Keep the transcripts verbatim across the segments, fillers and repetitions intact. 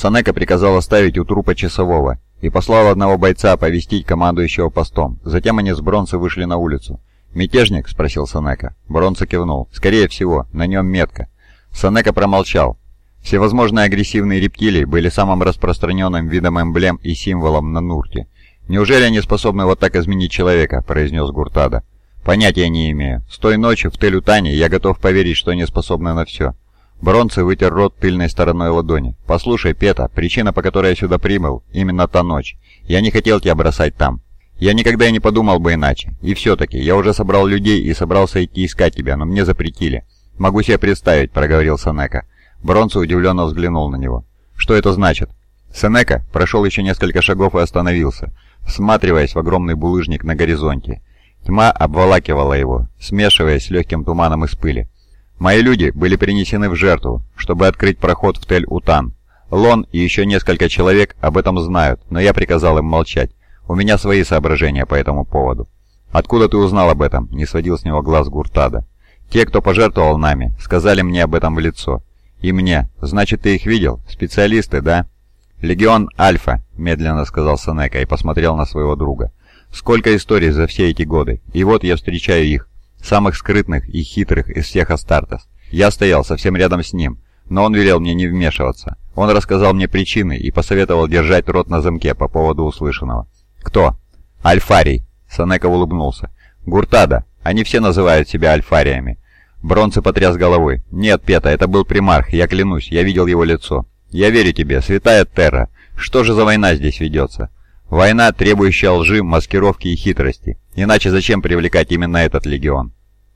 Сенека приказал оставить у трупа часового и послал одного бойца оповестить командующего постом. Затем они с Бронце вышли на улицу. «Мятежник?» — спросил Сенека. Бронце кивнул. «Скорее всего, на нем метка». Сенека промолчал. Всевозможные агрессивные рептилии были самым распространенным видом эмблем и символом на Нурте. «Неужели они способны вот так изменить человека?» — произнес Гуртада. «Понятия не имею. С той ночи в Тель-Утане я готов поверить, что они способны на все». Бронце вытер рот тыльной стороной ладони. «Послушай, Пета, причина, по которой я сюда прибыл, именно та ночь. Я не хотел тебя бросать там. Я никогда и не подумал бы иначе. И все-таки, я уже собрал людей и собрался идти искать тебя, но мне запретили». «Могу себе представить», — проговорил Сенека. Бронце удивленно взглянул на него. «Что это значит?» Сенека прошел еще несколько шагов и остановился, всматриваясь в огромный булыжник на горизонте. Тьма обволакивала его, смешиваясь с легким туманом из пыли. «Мои люди были принесены в жертву, чтобы открыть проход в Тель-Утан. Лон и еще несколько человек об этом знают, но я приказал им молчать. У меня свои соображения по этому поводу». «Откуда ты узнал об этом?» — не сводил с него глаз Гуртада. «Те, кто пожертвовал нами, сказали мне об этом в лицо. И мне. Значит, ты их видел? Специалисты, да?» «Легион Альфа», — медленно сказал Сенека и посмотрел на своего друга. «Сколько историй за все эти годы, и вот я встречаю их, самых скрытных и хитрых из всех Астартес. Я стоял совсем рядом с ним, но он велел мне не вмешиваться. Он рассказал мне причины и посоветовал держать рот на замке по поводу услышанного». «Кто?» «Альфарий», — Сенека улыбнулся. «Гуртада, они все называют себя альфариями». Бронце потряс головой. «Нет, Пета, это был примарх, я клянусь, я видел его лицо». «Я верю тебе, святая Терра. Что же за война здесь ведется?» «Война, требующая лжи, маскировки и хитрости. Иначе зачем привлекать именно этот легион?»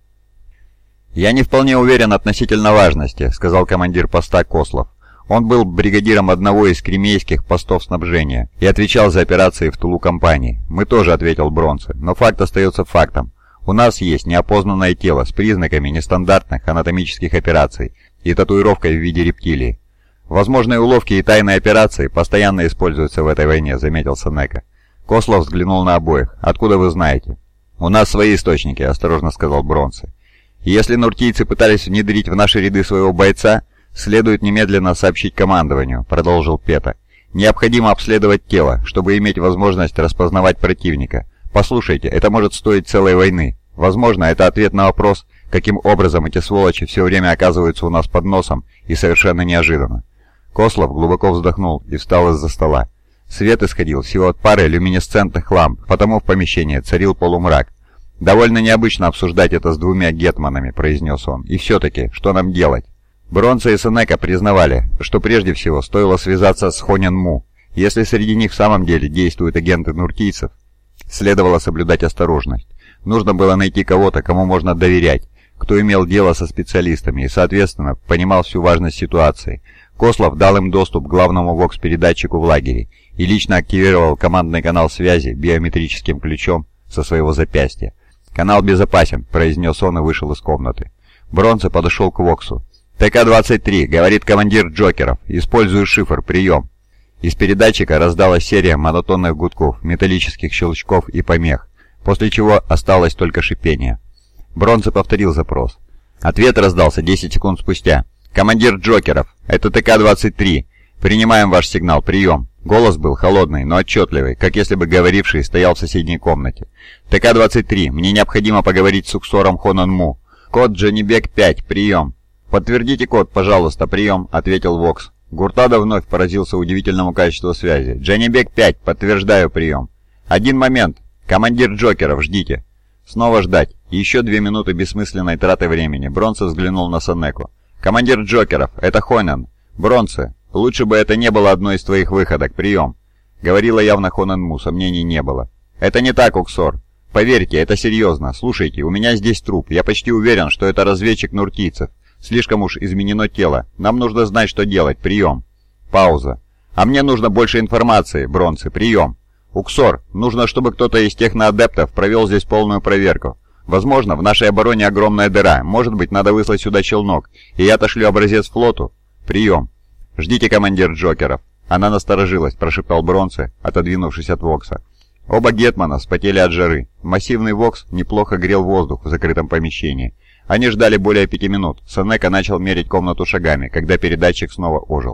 «Я не вполне уверен относительно важности», — сказал командир поста Кослов. Он был бригадиром одного из кремейских постов снабжения и отвечал за операции в тылу компании. «Мы тоже», — ответил Бронце, — «но факт остается фактом. У нас есть неопознанное тело с признаками нестандартных анатомических операций и татуировкой в виде рептилии. Возможные уловки и тайные операции постоянно используются в этой войне», — заметил Сенека. Кослов взглянул на обоих. «Откуда вы знаете?» «У нас свои источники», — осторожно сказал Бронце. «Если нуртийцы пытались внедрить в наши ряды своего бойца, следует немедленно сообщить командованию», — продолжил Пета. «Необходимо обследовать тело, чтобы иметь возможность распознавать противника. Послушайте, это может стоить целой войны. Возможно, это ответ на вопрос, каким образом эти сволочи все время оказываются у нас под носом и совершенно неожиданно». Кослов глубоко вздохнул и встал из-за стола. Свет исходил всего от пары люминесцентных ламп, потому в помещении царил полумрак. «Довольно необычно обсуждать это с двумя гетманами», — произнес он. «И все-таки, что нам делать?» Бронце и Сенека признавали, что прежде всего стоило связаться с Хонен-Му. Если среди них в самом деле действуют агенты нуртийцев, следовало соблюдать осторожность. Нужно было найти кого-то, кому можно доверять, кто имел дело со специалистами и, соответственно, понимал всю важность ситуации. Кослов дал им доступ к главному вокс-передатчику в лагере и лично активировал командный канал связи биометрическим ключом со своего запястья. «Канал безопасен», — произнес он и вышел из комнаты. Бронце подошел к воксу. «Тэ ка двадцать три, говорит командир Джокеров. Использую шифр, прием». Из передатчика раздалась серия монотонных гудков, металлических щелчков и помех, после чего осталось только шипение. Бронце повторил запрос. Ответ раздался десять секунд спустя. «Командир Джокеров, это Тэ ка двадцать три. Принимаем ваш сигнал, прием». Голос был холодный, но отчетливый, как если бы говоривший стоял в соседней комнате. «Тэ ка двадцать три, мне необходимо поговорить с Уксором Хонен-Му. Код Дженнибек пять, прием». «Подтвердите код, пожалуйста, прием», — ответил Вокс. Гуртада вновь поразился удивительному качеству связи. «Дженнибек пять, подтверждаю прием». «Один момент. Командир Джокеров, ждите». Снова ждать. Еще две минуты бессмысленной траты времени. Бронце взглянул на Сенеку. «Командир Джокеров, это Хонен. Бронце, лучше бы это не было одной из твоих выходок. Прием». Говорила явно Хонен-Му, сомнений не было. «Это не так, Уксор. Поверьте, это серьезно. Слушайте, у меня здесь труп. Я почти уверен, что это разведчик нуртийцев. Слишком уж изменено тело. Нам нужно знать, что делать. Прием». Пауза. «А мне нужно больше информации, Бронце. Прием». «Уксор, нужно, чтобы кто-то из техноадептов провел здесь полную проверку. Возможно, в нашей обороне огромная дыра. Может быть, надо выслать сюда челнок, и я отошлю образец флоту. Прием». «Ждите, командир Джокеров». «Она насторожилась», — прошептал Бронце, отодвинувшись от Вокса. Оба гетмана вспотели от жары. Массивный Вокс неплохо грел воздух в закрытом помещении. Они ждали более пяти минут. Сенека начал мерить комнату шагами, когда передатчик снова ожил.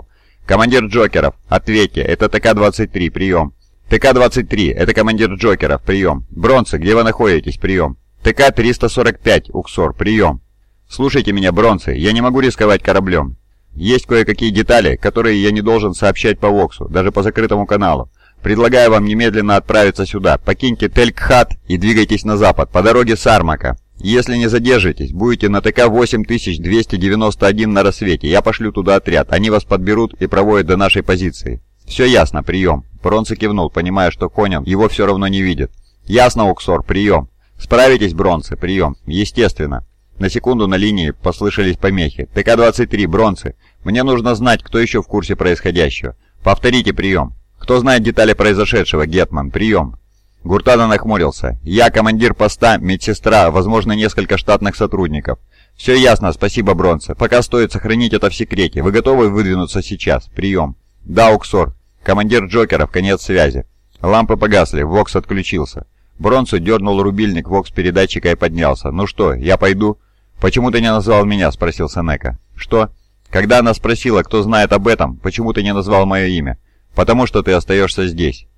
«Командир Джокеров, ответьте, это ТК двадцать три, прием». «ТК двадцать три, это командир Джокеров, прием». «Бронцы, где вы находитесь, прием». «ТК триста сорок пять, Уксор, прием». «Слушайте меня, Бронцы, я не могу рисковать кораблем. Есть кое-какие детали, которые я не должен сообщать по Воксу, даже по закрытому каналу. Предлагаю вам немедленно отправиться сюда. Покиньте Телькхат и двигайтесь на запад, по дороге Сармака. Если не задержитесь, будете на ТК восемь тысяч двести девяносто один на рассвете. Я пошлю туда отряд. Они вас подберут и проводят до нашей позиции». «Все ясно, прием». Бронце кивнул, понимая, что Конан его все равно не видит. «Ясно, Уксор, прием». «Справитесь, Бронце, прием». «Естественно». На секунду на линии послышались помехи. «ТК двадцать три, Бронце. Мне нужно знать, кто еще в курсе происходящего. Повторите прием». «Кто знает детали произошедшего, Гетман? Прием». Гуртада нахмурился. «Я командир поста, медсестра, возможно, несколько штатных сотрудников». «Все ясно, спасибо, Бронце. Пока стоит сохранить это в секрете. Вы готовы выдвинуться сейчас? Прием». «Да, Уксор». Командир Джокеров, конец связи. Лампы погасли, Вокс отключился. Бронце дернул рубильник Вокс-передатчика и поднялся. «Ну что, я пойду?» «Почему ты не назвал меня?» — спросил Сенека. «Что?» «Когда она спросила, кто знает об этом, почему ты не назвал мое имя?» «Потому что ты остаешься здесь».